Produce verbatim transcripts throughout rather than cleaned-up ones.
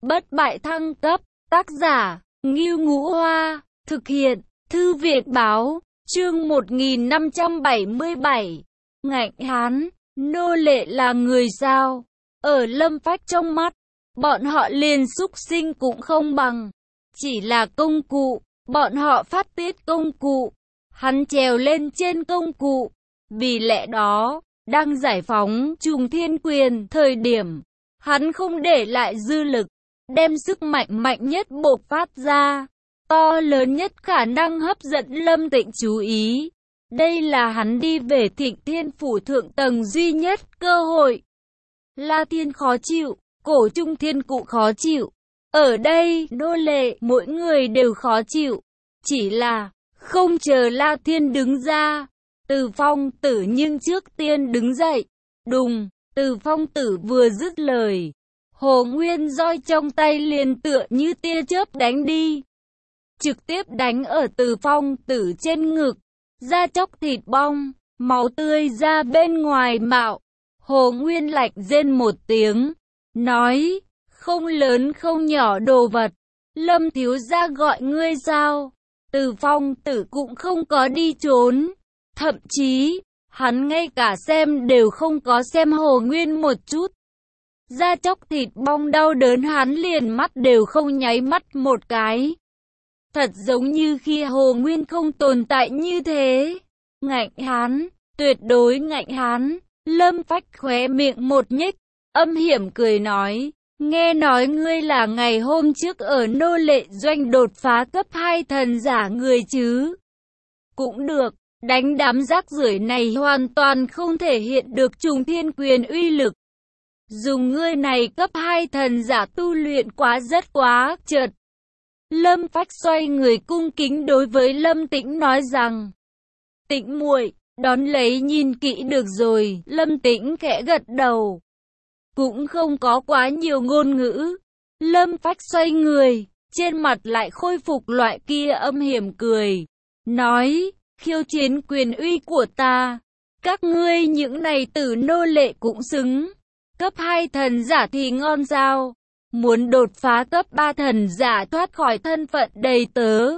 Bất bại thăng cấp, tác giả, Ngưu Ngũ Hoa, thực hiện, Thư viện báo, chương một nghìn năm trăm bảy mươi bảy. Ngạnh Hán, nô lệ là người sao? Ở Lâm Phách trong mắt, bọn họ liền súc sinh cũng không bằng. Chỉ là công cụ, bọn họ phát tiết công cụ. Hắn trèo lên trên công cụ. Vì lẽ đó, đang giải phóng Trùng Thiên Quyền thời điểm, hắn không để lại dư lực, đem sức mạnh mạnh nhất bộc phát ra, to lớn nhất khả năng hấp dẫn Lâm Tịnh chú ý. Đây là hắn đi về Thịnh Thiên Phủ thượng tầng duy nhất cơ hội. La Thiên khó chịu, Cổ Trung Thiên Cụ khó chịu. Ở đây, nô lệ, mỗi người đều khó chịu. Chỉ là, không chờ La Thiên đứng ra, Từ Phong Tử nhưng trước tiên đứng dậy. Đùng, Từ Phong Tử vừa dứt lời, Hồ Nguyên roi trong tay liền tựa như tia chớp đánh đi. Trực tiếp đánh ở Từ Phong Tử trên ngực, da chóc thịt bong, máu tươi ra bên ngoài mạo. Hồ Nguyên lạnh rên một tiếng, nói, không lớn không nhỏ đồ vật, Lâm thiếu gia gọi ngươi sao? Từ Phong Tử cũng không có đi trốn, thậm chí, hắn ngay cả xem đều không có xem Hồ Nguyên một chút. Da chóc thịt bong đau đớn hắn liền mắt đều không nháy mắt một cái. Thật giống như khi Hồ Nguyên không tồn tại như thế. Ngạnh Hán, tuyệt đối ngạnh Hán. Lâm Phách khóe miệng một nhếch, âm hiểm cười nói, nghe nói ngươi là ngày hôm trước ở nô lệ doanh đột phá cấp hai thần giả người chứ? Cũng được, đánh đám rác rưởi này hoàn toàn không thể hiện được Trùng Thiên Quyền uy lực. Dùng ngươi này cấp hai thần giả tu luyện quá rất quá, chợt. Lâm Phách xoay người cung kính đối với Lâm Tĩnh nói rằng, Tĩnh muội, đón lấy nhìn kỹ được rồi. Lâm Tĩnh khẽ gật đầu, cũng không có quá nhiều ngôn ngữ. Lâm Phách xoay người, trên mặt lại khôi phục loại kia âm hiểm cười, nói, khiêu chiến quyền uy của ta, các ngươi những này tử nô lệ cũng xứng. Cấp hai thần giả thì ngon sao? Muốn đột phá cấp ba thần giả thoát khỏi thân phận đầy tớ.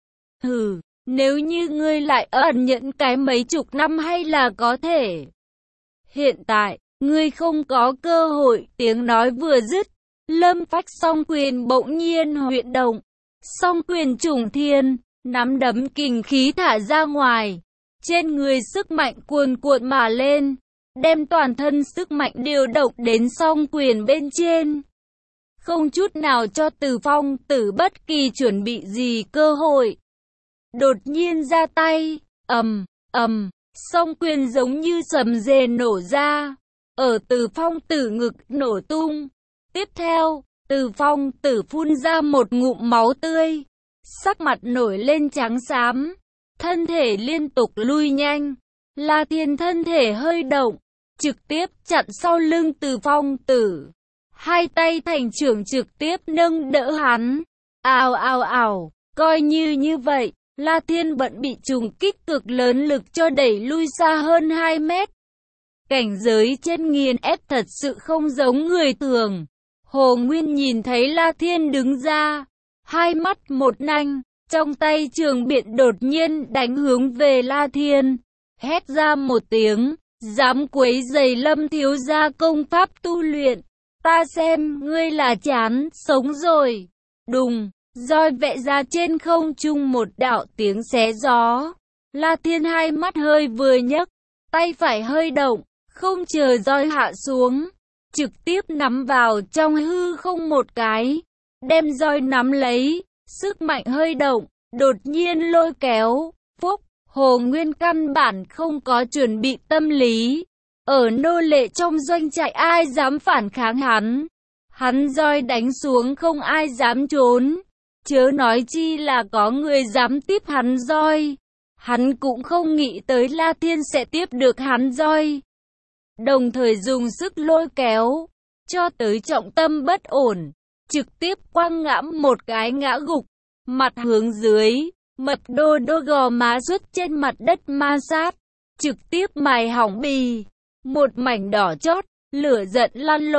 Hừ, nếu như ngươi lại ẩn nhẫn cái mấy chục năm hay là có thể. Hiện tại, ngươi không có cơ hội. Tiếng nói vừa dứt, Lâm Phách song quyền bỗng nhiên huyễn động. Song quyền trùng thiên, nắm đấm kình khí thả ra ngoài. Trên người sức mạnh cuồn cuộn mà lên, đem toàn thân sức mạnh điều động đến song quyền bên trên. Không chút nào cho Từ Phong Tử bất kỳ chuẩn bị gì cơ hội. Đột nhiên ra tay, ầm, ầm, song quyền giống như sầm rề nổ ra, ở Từ Phong Tử ngực nổ tung. Tiếp theo, Từ Phong Tử phun ra một ngụm máu tươi, sắc mặt nổi lên trắng xám, thân thể liên tục lui nhanh. La Thiên thân thể hơi động, trực tiếp chặn sau lưng Từ Phong Tử, hai tay thành trưởng trực tiếp nâng đỡ hắn. Ào ào ào, coi như như vậy, La Thiên vẫn bị trùng kích cực lớn lực cho đẩy lui xa hơn hai mét. Cảnh giới trên nghiền ép thật sự không giống người thường. Hồ Nguyên nhìn thấy La Thiên đứng ra, hai mắt một nanh, trong tay trường biện đột nhiên đánh hướng về La Thiên, hét ra một tiếng, dám quấy rầy Lâm thiếu gia công pháp tu luyện, ta xem ngươi là chán sống rồi. Đùng, roi vẽ ra trên không trung một đạo tiếng xé gió. La Thiên hai mắt hơi vừa nhấc, tay phải hơi động, không chờ roi hạ xuống, trực tiếp nắm vào trong hư không một cái, đem roi nắm lấy, sức mạnh hơi động, đột nhiên lôi kéo, phúc. Hồ Nguyên căn bản không có chuẩn bị tâm lý. Ở nô lệ trong doanh trại ai dám phản kháng hắn. Hắn roi đánh xuống không ai dám trốn. Chớ nói chi là có người dám tiếp hắn roi. Hắn cũng không nghĩ tới La Thiên sẽ tiếp được hắn roi. Đồng thời dùng sức lôi kéo, cho tới trọng tâm bất ổn, trực tiếp quăng ngãm một cái ngã gục, mặt hướng dưới. Mập đô đô gò má rút trên mặt đất ma sát, trực tiếp mài hỏng bì, một mảnh đỏ chót, lửa giận lăn lộn.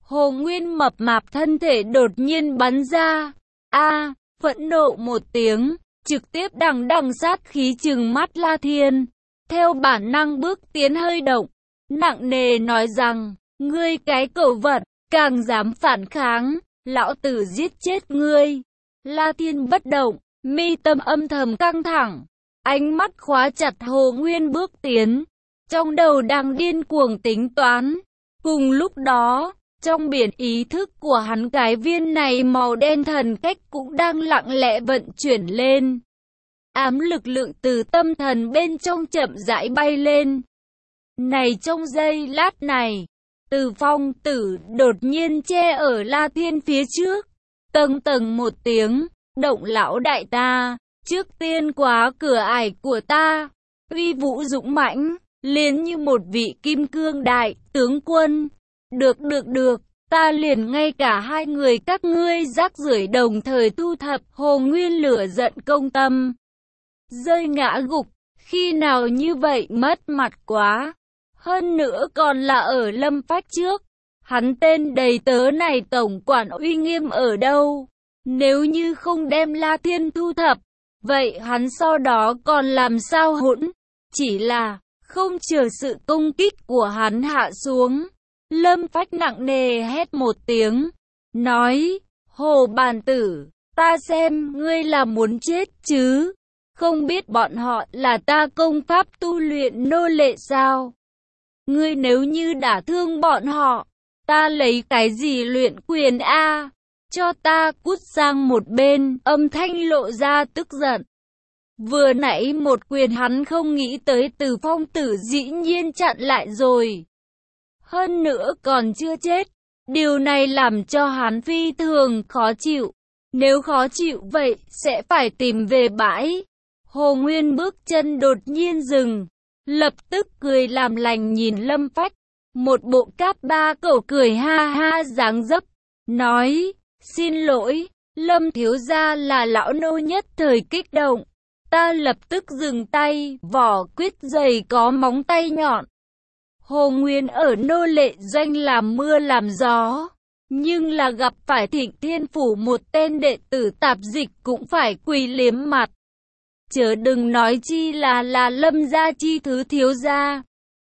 Hồ Nguyên mập mạp thân thể đột nhiên bắn ra. A, phẫn nộ một tiếng, trực tiếp đằng đằng sát khí trừng mắt La Thiên. Theo bản năng bước tiến hơi động, nặng nề nói rằng, ngươi cái cẩu vật, càng dám phản kháng, lão tử giết chết ngươi. La Thiên bất động, mi tâm âm thầm căng thẳng, ánh mắt khóa chặt Hồ Nguyên bước tiến, trong đầu đang điên cuồng tính toán. Cùng lúc đó, trong biển ý thức của hắn cái viên này màu đen thần cách cũng đang lặng lẽ vận chuyển lên. Ám lực lượng từ tâm thần bên trong chậm rãi bay lên. Này trong giây lát này, Từ Phong Tử đột nhiên che ở La Thiên phía trước. Tầng tầng một tiếng, động lão đại ta, trước tiên quá cửa ải của ta, uy vũ dũng mãnh, liền như một vị kim cương đại tướng quân. Được được được, ta liền ngay cả hai người các ngươi rác rưởi đồng thời thu thập. Hồ Nguyên lửa giận công tâm, rơi ngã gục, khi nào như vậy mất mặt quá. Hơn nữa còn là ở Lâm Phách trước, hắn tên đầy tớ này tổng quản uy nghiêm ở đâu? Nếu như không đem La Thiên thu thập, vậy hắn sau đó còn làm sao hỗn? Chỉ là, không chờ sự công kích của hắn hạ xuống, Lâm Phách nặng nề hét một tiếng, nói, Hồ Bàn Tử, ta xem ngươi là muốn chết chứ? Không biết bọn họ là ta công pháp tu luyện nô lệ sao? Ngươi nếu như đả thương bọn họ, ta lấy cái gì luyện quyền a? Cho ta cút sang một bên, âm thanh lộ ra tức giận. Vừa nãy một quyền hắn không nghĩ tới Từ Phong Tử dĩ nhiên chặn lại rồi. Hơn nữa còn chưa chết, điều này làm cho hắn phi thường khó chịu. Nếu khó chịu vậy, sẽ phải tìm về bãi. Hồ Nguyên bước chân đột nhiên dừng, lập tức cười làm lành nhìn Lâm Phách, một bộ cáp ba cẩu cười ha ha dáng dấp, nói, xin lỗi, Lâm thiếu gia là lão nô nhất thời kích động, ta lập tức dừng tay, vỏ quyết dày có móng tay nhọn. Hồ Nguyên ở nô lệ doanh làm mưa làm gió, nhưng là gặp phải Thịnh Thiên Phủ một tên đệ tử tạp dịch cũng phải quỳ liếm mặt. Chớ đừng nói chi là là Lâm gia chi thứ thiếu gia.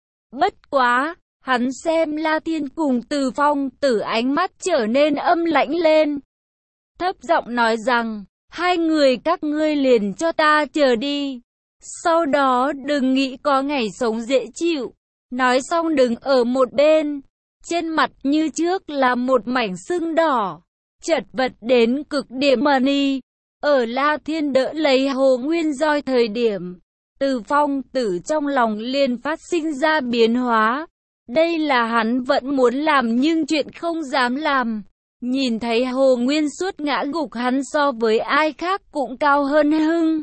Bất quá, hắn xem La Thiên cùng Từ Phong Tử ánh mắt trở nên âm lãnh lên. Thấp giọng nói rằng, hai người các ngươi liền cho ta chờ đi. Sau đó đừng nghĩ có ngày sống dễ chịu. Nói xong đứng ở một bên, trên mặt như trước là một mảnh sưng đỏ, chật vật đến cực điểm mà ni. Ở La Thiên đỡ lấy Hồ Nguyên roi thời điểm, Từ Phong Tử trong lòng liền phát sinh ra biến hóa. Đây là hắn vẫn muốn làm nhưng chuyện không dám làm. Nhìn thấy Hồ Nguyên suốt ngã gục, hắn so với ai khác cũng cao hơn hưng.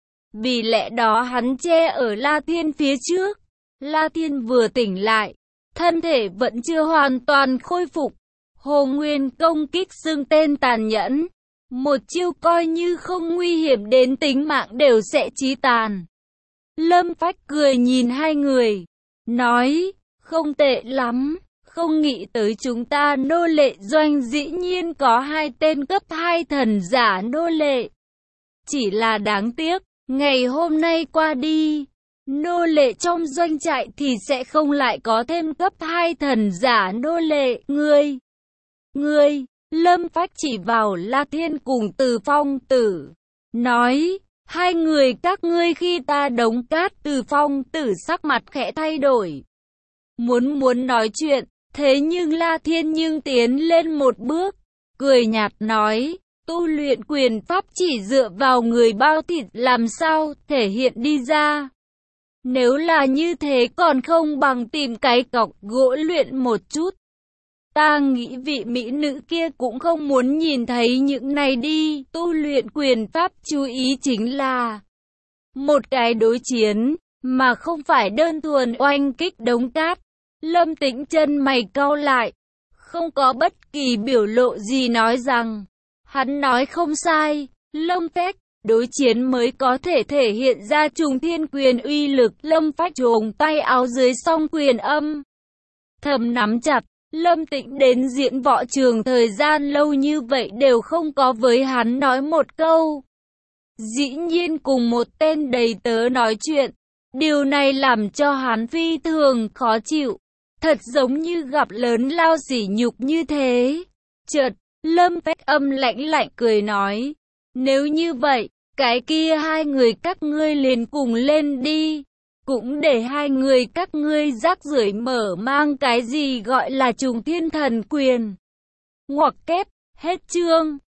Vì lẽ đó hắn che ở La Thiên phía trước. La Thiên vừa tỉnh lại, thân thể vẫn chưa hoàn toàn khôi phục. Hồ Nguyên công kích xưng tên tàn nhẫn. Một chiêu coi như không nguy hiểm đến tính mạng đều sẽ chí tàn. Lâm Phách cười nhìn hai người, nói, không tệ lắm, không nghĩ tới chúng ta nô lệ doanh dĩ nhiên có hai tên cấp hai thần giả nô lệ. Chỉ là đáng tiếc, ngày hôm nay qua đi, nô lệ trong doanh trại thì sẽ không lại có thêm cấp hai thần giả nô lệ. Ngươi, ngươi, Lâm Phách chỉ vào La Thiên cùng Từ Phong Tử, nói, hai người các ngươi khi ta đống cát. Từ Phong Tử sắc mặt khẽ thay đổi, muốn muốn nói chuyện, thế nhưng La Thiên nhưng tiến lên một bước, cười nhạt nói, tu luyện quyền pháp chỉ dựa vào người bao thịt làm sao thể hiện đi ra. Nếu là như thế còn không bằng tìm cái cọc gỗ luyện một chút. Ta nghĩ vị mỹ nữ kia cũng không muốn nhìn thấy những này đi. Tu luyện quyền pháp chú ý chính là một cái đối chiến, mà không phải đơn thuần oanh kích đống cát. Lâm Tĩnh chân mày cau lại, không có bất kỳ biểu lộ gì nói rằng, hắn nói không sai, Lâm Phách, đối chiến mới có thể thể hiện ra trùng thiên quyền uy lực. Lâm Phách chuồng tay áo dưới song quyền âm thầm nắm chặt, Lâm Tĩnh đến diễn võ trường thời gian lâu như vậy đều không có với hắn nói một câu. Dĩ nhiên cùng một tên đầy tớ nói chuyện. Điều này làm cho hắn phi thường khó chịu. Thật giống như gặp lớn lao sỉ nhục như thế. Chợt, Lâm Bách Âm lạnh lạnh cười nói. Nếu như vậy, cái kia hai người các ngươi liền cùng lên đi. Cũng để hai người các ngươi rác rưởi mở mang cái gì gọi là trùng thiên thần quyền. Ngoặc kép, hết chương.